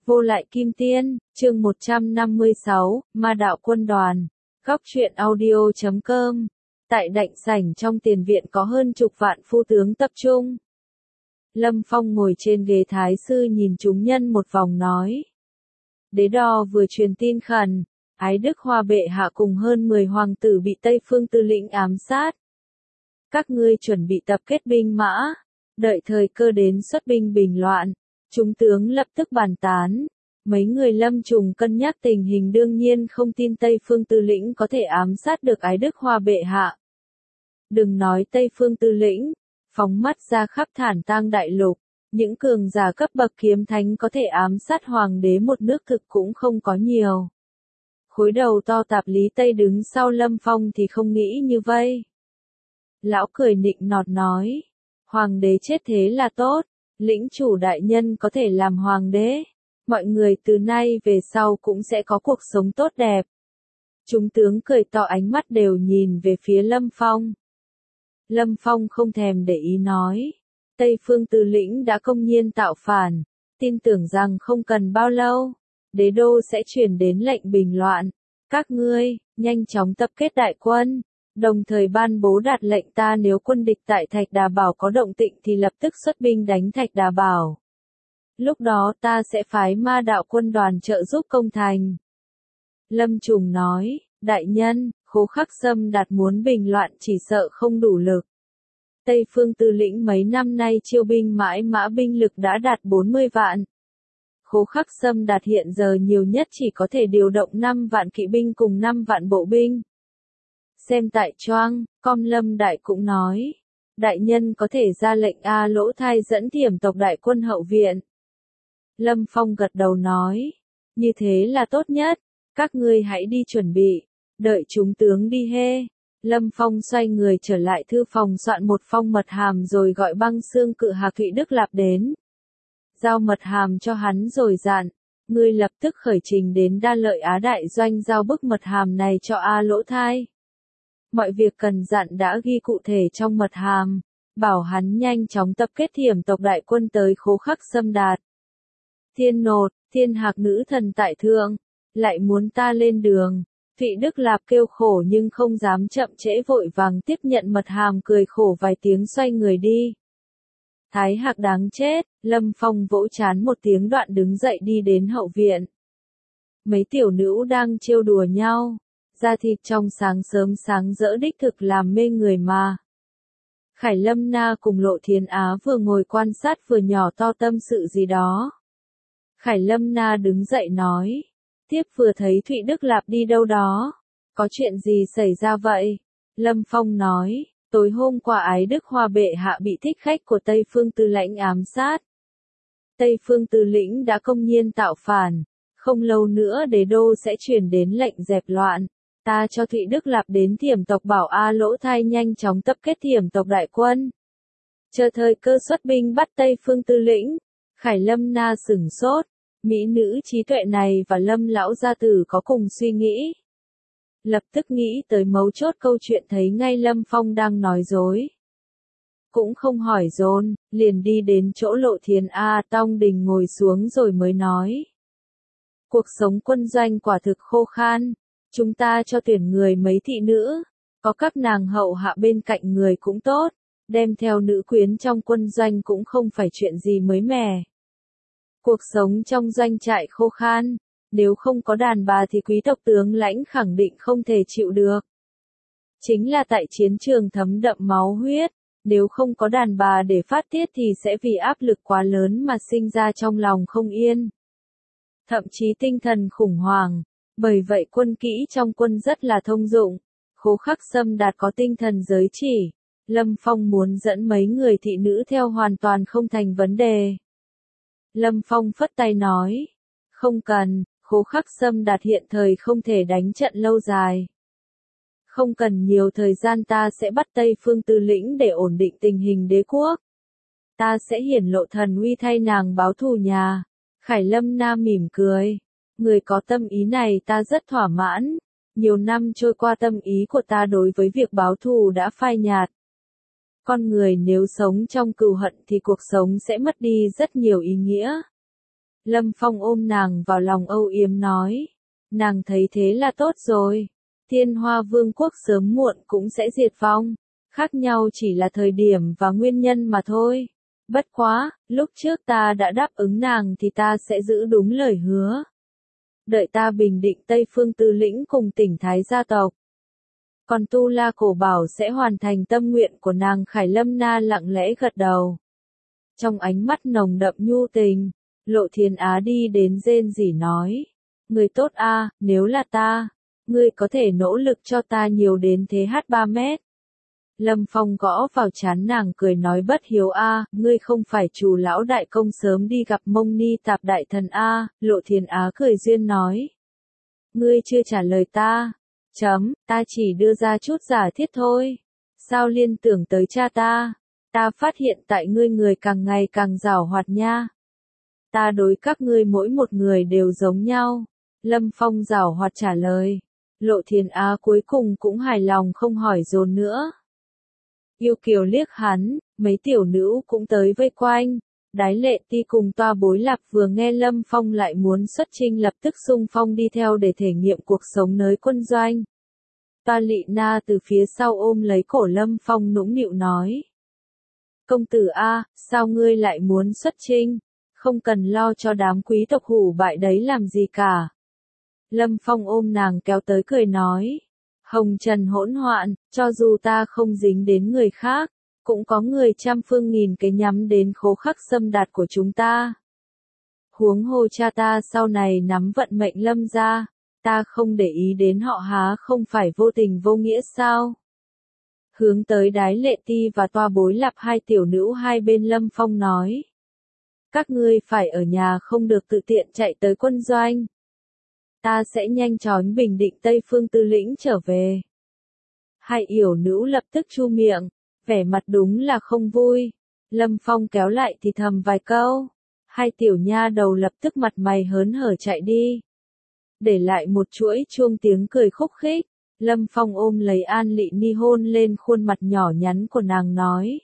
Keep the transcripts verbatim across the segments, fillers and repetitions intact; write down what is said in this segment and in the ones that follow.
Vô lại kim tiên, chương một trăm năm mươi sáu, Ma đạo quân đoàn. Góc truyện audio chấm com. Tại đạnh sảnh trong tiền viện có hơn chục vạn phu tướng tập trung. Lâm Phong ngồi trên ghế thái sư nhìn chúng nhân một vòng nói. Đế đo vừa truyền tin khẩn, Ái Đức Hoa bệ hạ cùng hơn mười hoàng tử bị Tây Phương Tư lĩnh ám sát. Các ngươi chuẩn bị tập kết binh mã, đợi thời cơ đến xuất binh bình loạn. Chúng tướng lập tức bàn tán. Mấy người Lâm Trùng cân nhắc tình hình đương nhiên không tin Tây Phương Tư lĩnh có thể ám sát được Ái Đức Hoa bệ hạ. Đừng nói Tây Phương Tư lĩnh, phóng mắt ra khắp Thản Tang đại lục, những cường giả cấp bậc kiếm thánh có thể ám sát hoàng đế một nước thực cũng không có nhiều. Khối đầu to tạp Lý Tây đứng sau Lâm Phong thì không nghĩ như vậy. Lão cười nịnh nọt nói, hoàng đế chết thế là tốt. Lĩnh chủ đại nhân có thể làm hoàng đế, mọi người từ nay về sau cũng sẽ có cuộc sống tốt đẹp. Chúng tướng cười to ánh mắt đều nhìn về phía Lâm Phong. Lâm Phong không thèm để ý nói, Tây Phương Tư lĩnh đã công nhiên tạo phản, tin tưởng rằng không cần bao lâu, đế đô sẽ truyền đến lệnh bình loạn. Các ngươi, nhanh chóng tập kết đại quân. Đồng thời ban bố đạt lệnh ta nếu quân địch tại Thạch Đà Bảo có động tĩnh thì lập tức xuất binh đánh Thạch Đà Bảo. Lúc đó ta sẽ phái ma đạo quân đoàn trợ giúp công thành. Lâm Trùng nói, đại nhân, Khố Khắc Sâm Đạt muốn bình loạn chỉ sợ không đủ lực. Tây Phương Tư lĩnh mấy năm nay chiêu binh mãi mã binh lực đã đạt bốn mươi vạn. Khố Khắc Sâm Đạt hiện giờ nhiều nhất chỉ có thể điều động năm vạn kỵ binh cùng năm vạn bộ binh. Xem tại Choang, Com Lâm Đại cũng nói, đại nhân có thể ra lệnh A Lỗ Thai dẫn Thiểm tộc đại quân hậu viện. Lâm Phong gật đầu nói, như thế là tốt nhất, các ngươi hãy đi chuẩn bị, đợi chúng tướng đi hê. Lâm Phong xoay người trở lại thư phòng soạn một phong mật hàm rồi gọi Băng Xương Cự Hạc Thụy Đức Lạp đến. Giao mật hàm cho hắn rồi dặn, ngươi lập tức khởi trình đến Đa Lợi Á Đại Doanh giao bức mật hàm này cho A Lỗ Thai. Mọi việc cần dặn đã ghi cụ thể trong mật hàm, bảo hắn nhanh chóng tập kết Thiểm tộc đại quân tới Khố Khắc Sâm Đạt. Thiên nột, Thiên Hạc nữ thần tại thượng, lại muốn ta lên đường. Thụy Đức Lạp kêu khổ nhưng không dám chậm trễ vội vàng tiếp nhận mật hàm cười khổ vài tiếng xoay người đi. Thái Hạc đáng chết, Lâm Phong vỗ chán một tiếng đoạn đứng dậy đi đến hậu viện. Mấy tiểu nữ đang trêu đùa nhau. Da thịt trong sáng sớm sáng rỡ đích thực làm mê người mà. Khải Lâm Na cùng Lộ Thiến Á vừa ngồi quan sát vừa nhỏ to tâm sự gì đó. Khải Lâm Na đứng dậy nói, tiếp vừa thấy Thụy Đức Lạp đi đâu đó, có chuyện gì xảy ra vậy? Lâm Phong nói, tối hôm qua Ái Đức Hoa bệ hạ bị thích khách của Tây Phương Tư lĩnh ám sát. Tây Phương Tư lĩnh đã công nhiên tạo phản, không lâu nữa đế đô sẽ truyền đến lệnh dẹp loạn. Ta cho Thụy Đức Lạp đến Thiểm tộc bảo A Lỗ Thai nhanh chóng tập kết Thiểm tộc đại quân. Chờ thời cơ xuất binh bắt Tây Phương Tư lĩnh. Khải Lâm Na sửng sốt, mỹ nữ trí tuệ này và Lâm lão gia tử có cùng suy nghĩ. Lập tức nghĩ tới mấu chốt câu chuyện thấy ngay Lâm Phong đang nói dối. Cũng không hỏi dồn, liền đi đến chỗ Lộ Thiến A Tông Đình ngồi xuống rồi mới nói. Cuộc sống quân doanh quả thực khô khan. Chúng ta cho tuyển người mấy thị nữ, có các nàng hậu hạ bên cạnh người cũng tốt, đem theo nữ quyến trong quân doanh cũng không phải chuyện gì mới mẻ. Cuộc sống trong doanh trại khô khan, nếu không có đàn bà thì quý tộc tướng lãnh khẳng định không thể chịu được. Chính là tại chiến trường thấm đậm máu huyết, nếu không có đàn bà để phát tiết thì sẽ vì áp lực quá lớn mà sinh ra trong lòng không yên. Thậm chí tinh thần khủng hoảng. Bởi vậy quân kỹ trong quân rất là thông dụng. Khố Khắc Sâm Đạt có tinh thần giới chỉ. Lâm Phong muốn dẫn mấy người thị nữ theo hoàn toàn không thành vấn đề. Lâm Phong phất tay nói. Không cần, Khố Khắc Sâm Đạt hiện thời không thể đánh trận lâu dài. Không cần nhiều thời gian ta sẽ bắt Tây Phương Tư lĩnh để ổn định tình hình đế quốc. Ta sẽ hiển lộ thần uy thay nàng báo thù nhà. Khải Lâm Na mỉm cười. Người có tâm ý này ta rất thỏa mãn. Nhiều năm trôi qua tâm ý của ta đối với việc báo thù đã phai nhạt. Con người nếu sống trong cừu hận thì cuộc sống sẽ mất đi rất nhiều ý nghĩa. Lâm Phong ôm nàng vào lòng âu yếm nói. Nàng thấy thế là tốt rồi. Thiên Hoa Vương quốc sớm muộn cũng sẽ diệt vong. Khác nhau chỉ là thời điểm và nguyên nhân mà thôi. Bất quá, lúc trước ta đã đáp ứng nàng thì ta sẽ giữ đúng lời hứa. Đợi ta bình định Tây Phương Tư Lĩnh cùng tỉnh Thái gia tộc. Còn Tu La Cổ Bảo sẽ hoàn thành tâm nguyện của nàng. Khải Lâm Na lặng lẽ gật đầu. Trong ánh mắt nồng đậm nhu tình, Lộ Thiên Á đi đến rên rỉ nói. Người tốt a, nếu là ta, ngươi có thể nỗ lực cho ta nhiều đến thế hát ba mét. Lâm Phong gõ vào trán nàng cười nói bất hiếu a, ngươi không phải Trù lão đại công sớm đi gặp Mông Ni Tạp đại thần a, Lộ Thiên Á cười duyên nói. Ngươi chưa trả lời ta. Chấm, ta chỉ đưa ra chút giả thiết thôi. Sao liên tưởng tới cha ta? Ta phát hiện tại ngươi người càng ngày càng giàu hoạt nha. Ta đối các ngươi mỗi một người đều giống nhau. Lâm Phong giàu hoạt trả lời. Lộ Thiên Á cuối cùng cũng hài lòng không hỏi dồn nữa. Yêu Kiều liếc hắn, mấy tiểu nữ cũng tới vây quanh. Đái Lệ Ti cùng Toa Bối Lạp vừa nghe Lâm Phong lại muốn xuất chinh lập tức xung phong đi theo để thể nghiệm cuộc sống nơi quân doanh. Toa Lị Na từ phía sau ôm lấy cổ Lâm Phong nũng nịu nói. Công tử A, sao ngươi lại muốn xuất chinh? Không cần lo cho đám quý tộc hủ bại đấy làm gì cả. Lâm Phong ôm nàng kéo tới cười nói. Hồng trần hỗn hoạn, cho dù ta không dính đến người khác, cũng có người trăm phương nghìn cái nhắm đến Khố Khắc Sâm Đạt của chúng ta. Huống hồ cha ta sau này nắm vận mệnh Lâm gia, ta không để ý đến họ há không phải vô tình vô nghĩa sao? Hướng tới Đái Lệ Ti và Toa Bối Lạp hai tiểu nữ hai bên Lâm Phong nói. Các ngươi phải ở nhà không được tự tiện chạy tới quân doanh. Ta sẽ nhanh chóng bình định Tây Phương Tư Lĩnh trở về. Hai yểu nữ lập tức chu miệng, vẻ mặt đúng là không vui. Lâm Phong kéo lại thì thầm vài câu. Hai tiểu nha đầu lập tức mặt mày hớn hở chạy đi. Để lại một chuỗi chuông tiếng cười khúc khích. Lâm Phong ôm lấy An Lị Ni hôn lên khuôn mặt nhỏ nhắn của nàng nói.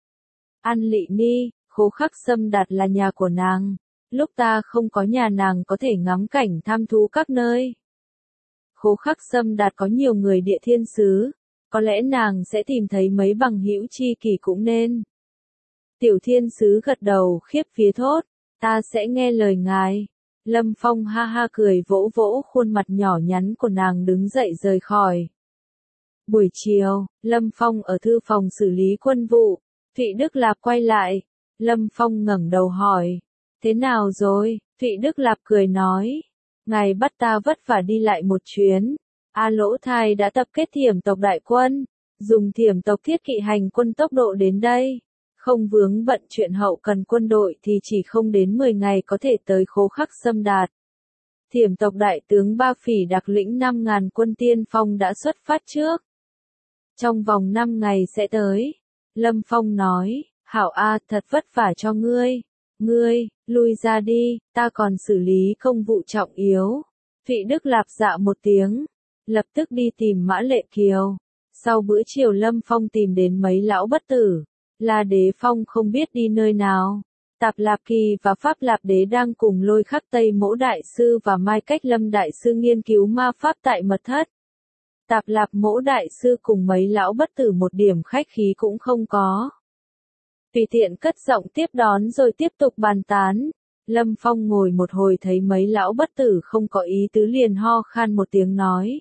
An Lị Ni, Khố Khắc Sâm Đạt là nhà của nàng. Lúc ta không có nhà nàng có thể ngắm cảnh tham thú các nơi. Khố Khắc Sâm Đạt có nhiều người địa thiên sứ. Có lẽ nàng sẽ tìm thấy mấy bằng hữu chi kỷ cũng nên. Tiểu thiên sứ gật đầu khiếp vía thốt. Ta sẽ nghe lời ngài. Lâm Phong ha ha cười vỗ vỗ khuôn mặt nhỏ nhắn của nàng đứng dậy rời khỏi. Buổi chiều, Lâm Phong ở thư phòng xử lý quân vụ. Thụy Đức Lạp quay lại. Lâm Phong ngẩng đầu hỏi. Thế nào rồi? Thụy Đức Lạp cười nói. Ngài bắt ta vất vả đi lại một chuyến. A Lỗ Thai đã tập kết thiểm tộc đại quân. Dùng thiểm tộc thiết kỵ hành quân tốc độ đến đây. Không vướng bận chuyện hậu cần quân đội thì chỉ không đến mười ngày có thể tới Khố Khắc Sâm Đạt. Thiểm tộc đại tướng Ba Phỉ đặc lĩnh năm ngàn quân tiên phong đã xuất phát trước. Trong vòng năm ngày sẽ tới. Lâm Phong nói, Hảo A thật vất vả cho ngươi. Ngươi, lui ra đi, ta còn xử lý công vụ trọng yếu. Thụy Đức Lạp dạ một tiếng. Lập tức đi tìm Mã Lệ Kiều. Sau bữa chiều Lâm Phong tìm đến mấy lão bất tử. La Đế Phong không biết đi nơi nào. Tạp Lạp Kỳ và Pháp Lạp Đế đang cùng Lôi Khắc Tây Mỗ Đại Sư và Mai Cách Lâm Đại Sư nghiên cứu ma pháp tại mật thất. Tạp Lạp Mỗ Đại Sư cùng mấy lão bất tử một điểm khách khí cũng không có. Tùy tiện cất giọng tiếp đón rồi tiếp tục bàn tán. Lâm Phong ngồi một hồi thấy mấy lão bất tử không có ý tứ liền ho khan một tiếng nói.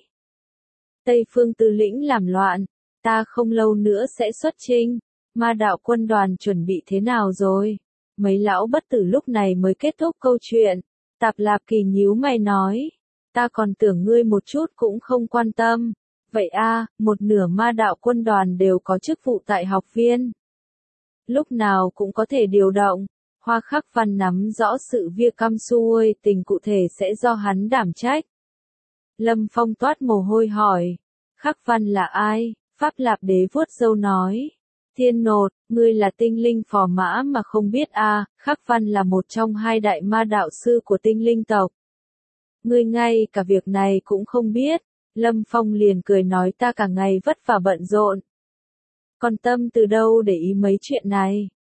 Tây Phương Tư Lĩnh làm loạn, ta không lâu nữa sẽ xuất chinh. Ma đạo quân đoàn chuẩn bị thế nào rồi? Mấy lão bất tử lúc này mới kết thúc câu chuyện. Tạp Lạp Kỳ nhíu mày nói. Ta còn tưởng ngươi một chút cũng không quan tâm. Vậy a, một nửa ma đạo quân đoàn đều có chức vụ tại học viên. Lúc nào cũng có thể điều động. Hoa Khắc Văn nắm rõ sự việc cam xuôi, tình cụ thể sẽ do hắn đảm trách. Lâm Phong toát mồ hôi hỏi. Khắc Văn là ai? Pháp Lạp Đế vuốt râu nói. Thiên Nột, ngươi là tinh linh phò mã mà không biết a, à, Khắc Văn là một trong hai đại ma đạo sư của tinh linh tộc. Ngươi ngay cả việc này cũng không biết. Lâm Phong liền cười nói ta cả ngày vất vả bận rộn. Còn tâm từ đâu để ý mấy chuyện này.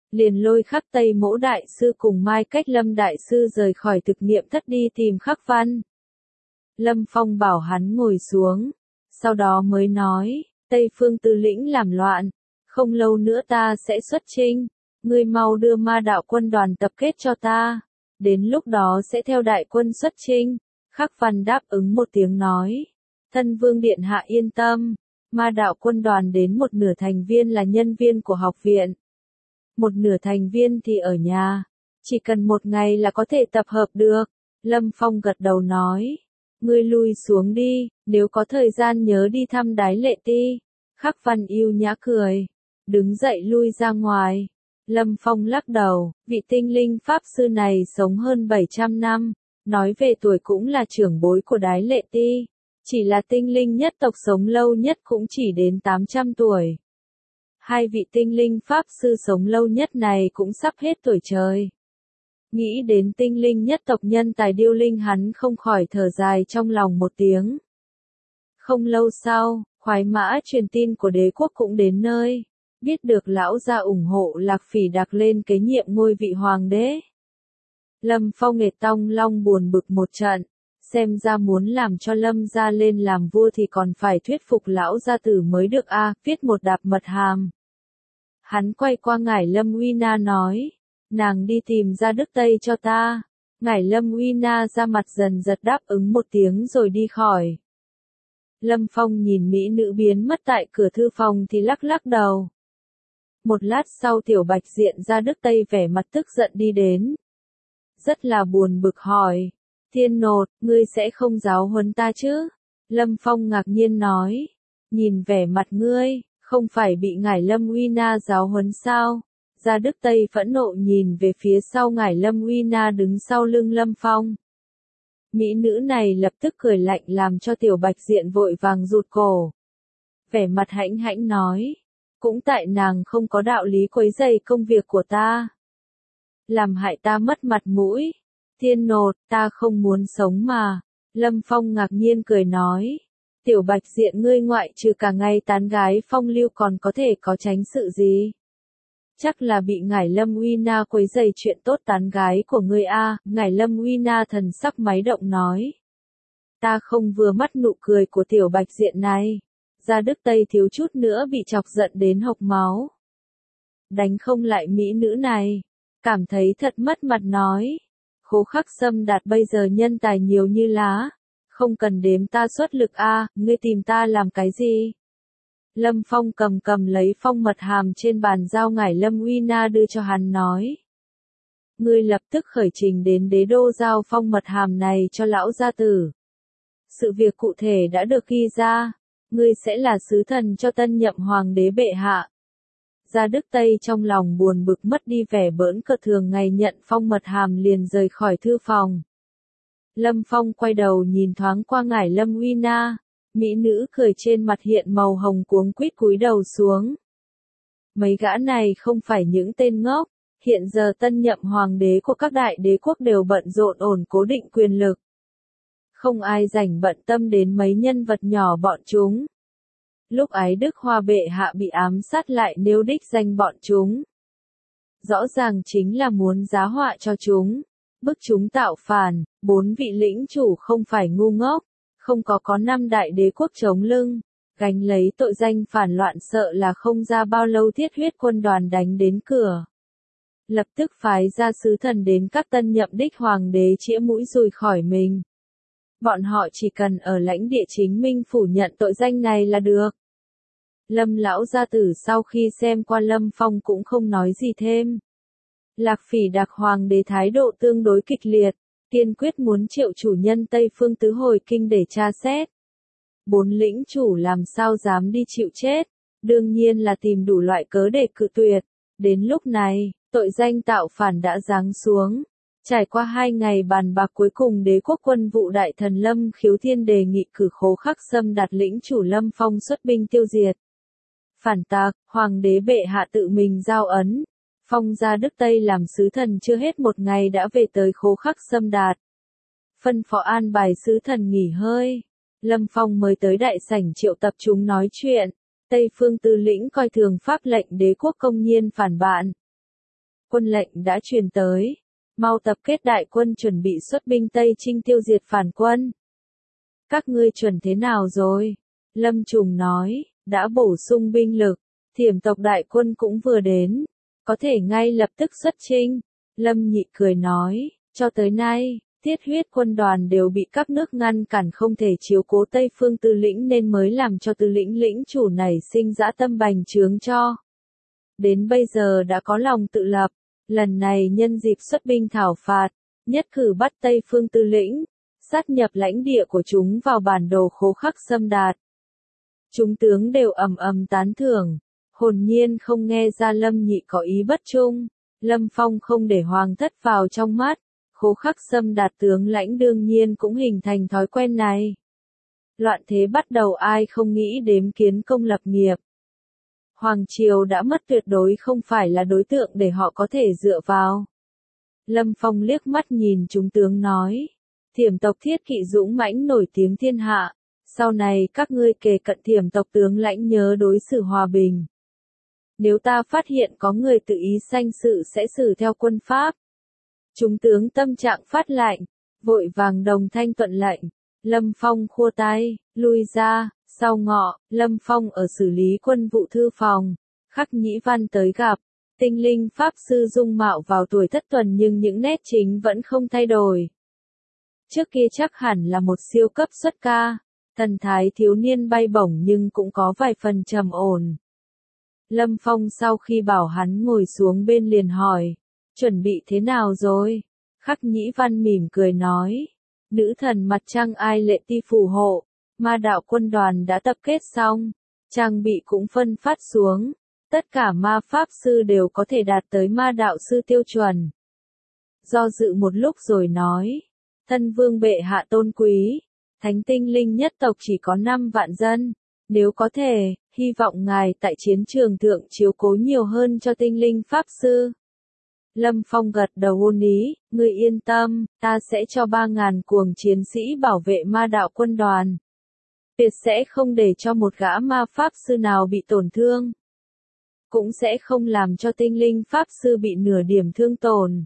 liền lôi Khắc Tây Mỗ đại sư cùng Mai Cách Lâm đại sư rời khỏi thực nghiệm thất đi tìm Khắc Văn. Lâm Phong bảo hắn ngồi xuống, sau đó mới nói, Tây Phương Tư lĩnh làm loạn, không lâu nữa ta sẽ xuất chinh, ngươi mau đưa ma đạo quân đoàn tập kết cho ta, đến lúc đó sẽ theo đại quân xuất chinh. Khắc Văn đáp ứng một tiếng nói, thân vương điện hạ yên tâm, ma đạo quân đoàn đến một nửa thành viên là nhân viên của học viện, một nửa thành viên thì ở nhà, chỉ cần một ngày là có thể tập hợp được. Lâm Phong gật đầu nói, ngươi lui xuống đi, nếu có thời gian nhớ đi thăm Đái Lệ Ti. Khắc Văn yêu nhã cười, đứng dậy lui ra ngoài. Lâm Phong lắc đầu, vị tinh linh pháp sư này sống hơn bảy trăm năm, nói về tuổi cũng là trưởng bối của Đái Lệ Ti, chỉ là tinh linh nhất tộc sống lâu nhất cũng chỉ đến tám trăm tuổi. Hai vị tinh linh pháp sư sống lâu nhất này cũng sắp hết tuổi trời. Nghĩ đến tinh linh nhất tộc nhân tài điêu linh, hắn không khỏi thở dài trong lòng một tiếng. Không lâu sau, khoái mã truyền tin của đế quốc cũng đến nơi, biết được lão gia ủng hộ Lạc Phỉ Đặc lên kế nhiệm ngôi vị hoàng đế. Lâm Phong nghệt tong long buồn bực một trận, xem ra muốn làm cho Lâm gia lên làm vua thì còn phải thuyết phục lão gia tử mới được a, viết một đạp mật hàm. Hắn quay qua Ngải Lâm Uy Na nói, nàng đi tìm ra Đức Tây cho ta. Ngải Lâm Uy Na ra mặt dần giật đáp ứng một tiếng rồi đi khỏi. Lâm Phong nhìn mỹ nữ biến mất tại cửa thư phòng thì lắc lắc đầu. Một lát sau Tiểu Bạch Diện ra Đức Tây vẻ mặt tức giận đi đến. Rất là buồn bực hỏi, Thiên Nột, ngươi sẽ không giáo huấn ta chứ? Lâm Phong ngạc nhiên nói, nhìn vẻ mặt ngươi, không phải bị Ngải Lâm Uy Na giáo huấn sao? Gia Đức Tây phẫn nộ nhìn về phía sau Ngải Lâm Uy Na đứng sau lưng Lâm Phong. Mỹ nữ này lập tức cười lạnh làm cho Tiểu Bạch Diện vội vàng rụt cổ. Vẻ mặt hãnh hãnh nói, cũng tại nàng không có đạo lý quấy rầy công việc của ta, làm hại ta mất mặt mũi. Thiên Nột, ta không muốn sống mà. Lâm Phong ngạc nhiên cười nói, Tiểu Bạch Diện ngươi ngoại trừ cả ngày tán gái phong lưu còn có thể có tránh sự gì? Chắc là bị Ngải Lâm Uy Na quấy rầy chuyện tốt tán gái của ngươi a. Ngải Lâm Uy Na thần sắc máy động nói, ta không vừa mắt nụ cười của Tiểu Bạch Diện này. Gia Đức Tây thiếu chút nữa bị chọc giận đến hộc máu. Đánh không lại mỹ nữ này, cảm thấy thật mất mặt nói, Khố Khắc Sâm Đạt bây giờ nhân tài nhiều như lá, không cần đếm ta xuất lực a, ngươi tìm ta làm cái gì? Lâm Phong cầm cầm lấy phong mật hàm trên bàn giao Ngải Lâm Uy Na đưa cho hắn nói, ngươi lập tức khởi trình đến đế đô giao phong mật hàm này cho lão gia tử. Sự việc cụ thể đã được ghi ra, ngươi sẽ là sứ thần cho tân nhậm hoàng đế bệ hạ. Gia Đức Tây trong lòng buồn bực mất đi vẻ bỡn cợt thường ngày nhận phong mật hàm liền rời khỏi thư phòng. Lâm Phong quay đầu nhìn thoáng qua Ngải Lâm Uy Na, mỹ nữ cười trên mặt hiện màu hồng cuống quýt cúi đầu xuống. Mấy gã này không phải những tên ngốc, hiện giờ tân nhậm hoàng đế của các đại đế quốc đều bận rộn ổn cố định quyền lực. Không ai rảnh bận tâm đến mấy nhân vật nhỏ bọn chúng. Lúc Ái Đức Hoa bệ hạ bị ám sát lại nêu đích danh bọn chúng. Rõ ràng chính là muốn giá họa cho chúng, bức chúng tạo phản. Bốn vị lĩnh chủ không phải ngu ngốc, không có có năm đại đế quốc chống lưng, gánh lấy tội danh phản loạn sợ là không ra bao lâu thiết huyết quân đoàn đánh đến cửa. Lập tức phái ra sứ thần đến các tân nhậm đích hoàng đế chĩa mũi dùi khỏi mình. Bọn họ chỉ cần ở lãnh địa chính minh phủ nhận tội danh này là được. Lâm lão gia tử sau khi xem qua Lâm Phong cũng không nói gì thêm. Lạc Phỉ Đặc hoàng đế thái độ tương đối kịch liệt, kiên quyết muốn triệu chủ nhân Tây Phương Tứ hồi kinh để tra xét. Bốn lĩnh chủ làm sao dám đi chịu chết, đương nhiên là tìm đủ loại cớ để cự tuyệt. Đến lúc này, tội danh tạo phản đã giáng xuống. Trải qua hai ngày bàn bạc cuối cùng đế quốc quân vụ đại thần Lâm Khiếu Thiên đề nghị cử Khố Khắc Sâm Đạt lĩnh chủ Lâm Phong xuất binh tiêu diệt phản tạc. Hoàng đế bệ hạ tự mình giao ấn, phong Gia Đức Tây làm sứ thần chưa hết một ngày đã về tới Khố Khắc Sâm Đạt. Phân phó an bài sứ thần nghỉ hơi. Lâm Phong mới tới đại sảnh triệu tập chúng nói chuyện. Tây Phương Tư lĩnh coi thường pháp lệnh đế quốc công nhiên phản bạn. Quân lệnh đã truyền tới. Mau tập kết đại quân chuẩn bị xuất binh Tây Chinh tiêu diệt phản quân. Các ngươi chuẩn thế nào rồi? Lâm Trùng nói, đã bổ sung binh lực. Thiểm tộc đại quân cũng vừa đến. Có thể ngay lập tức xuất chinh. Lâm Nhị cười nói, cho tới nay, Tiết Huyết quân đoàn đều bị các nước ngăn cản không thể chiếu cố Tây Phương Tư lĩnh nên mới làm cho Tư lĩnh lĩnh chủ nảy sinh dã tâm bành trướng cho. Đến bây giờ đã có lòng tự lập, lần này nhân dịp xuất binh thảo phạt, nhất cử bắt Tây Phương Tư lĩnh, sát nhập lãnh địa của chúng vào bản đồ khố khắc xâm đạt. Chúng tướng đều ầm ầm tán thưởng, hồn nhiên không nghe ra Lâm Nhị có ý bất trung. Lâm Phong không để Hoàng thất vào trong mắt, khố khắc xâm đạt tướng lãnh đương nhiên cũng hình thành thói quen này. Loạn thế bắt đầu ai không nghĩ đếm kiến công lập nghiệp. Hoàng triều đã mất tuyệt đối không phải là đối tượng để họ có thể dựa vào. Lâm Phong liếc mắt nhìn chúng tướng nói, Thiểm tộc Thiết Kỵ dũng mãnh nổi tiếng thiên hạ, sau này các ngươi kề cận Thiểm tộc tướng lãnh nhớ đối xử hòa bình. Nếu ta phát hiện có người tự ý sanh sự sẽ xử theo quân pháp. Chúng tướng tâm trạng phát lạnh, vội vàng đồng thanh tuận lệnh. Lâm Phong khua tay, lui ra, sau ngọ, Lâm Phong ở xử lý quân vụ thư phòng. Khắc Nhĩ Văn tới gặp, tinh linh pháp sư dung mạo vào tuổi thất tuần nhưng những nét chính vẫn không thay đổi. Trước kia chắc hẳn là một siêu cấp xuất ca, thần thái thiếu niên bay bổng nhưng cũng có vài phần trầm ổn. Lâm Phong sau khi bảo hắn ngồi xuống bên liền hỏi, chuẩn bị thế nào rồi? Khắc Nhĩ Văn mỉm cười nói, nữ thần mặt trăng Ai Lệ Ti phù hộ, ma đạo quân đoàn đã tập kết xong, trang bị cũng phân phát xuống, tất cả ma pháp sư đều có thể đạt tới ma đạo sư tiêu chuẩn. Do dự một lúc rồi nói, thân vương bệ hạ tôn quý, thánh tinh linh nhất tộc chỉ có năm vạn dân, nếu có thể, hy vọng ngài tại chiến trường thượng chiếu cố nhiều hơn cho tinh linh pháp sư. Lâm Phong gật đầu ôn ý, ngươi yên tâm, ta sẽ cho ba ngàn cuồng chiến sĩ bảo vệ ma đạo quân đoàn. Tuyệt sẽ không để cho một gã ma pháp sư nào bị tổn thương. Cũng sẽ không làm cho tinh linh pháp sư bị nửa điểm thương tổn.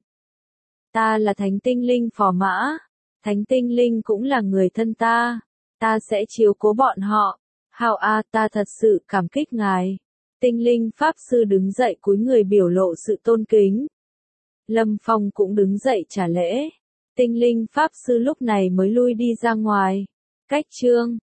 Ta là thánh tinh linh phò mã, thánh tinh linh cũng là người thân ta, ta sẽ chiếu cố bọn họ. Hào a, ta thật sự cảm kích ngài. Tinh linh pháp sư đứng dậy cúi người biểu lộ sự tôn kính. Lâm Phong cũng đứng dậy trả lễ. Tinh linh pháp sư lúc này mới lui đi ra ngoài. Cách chương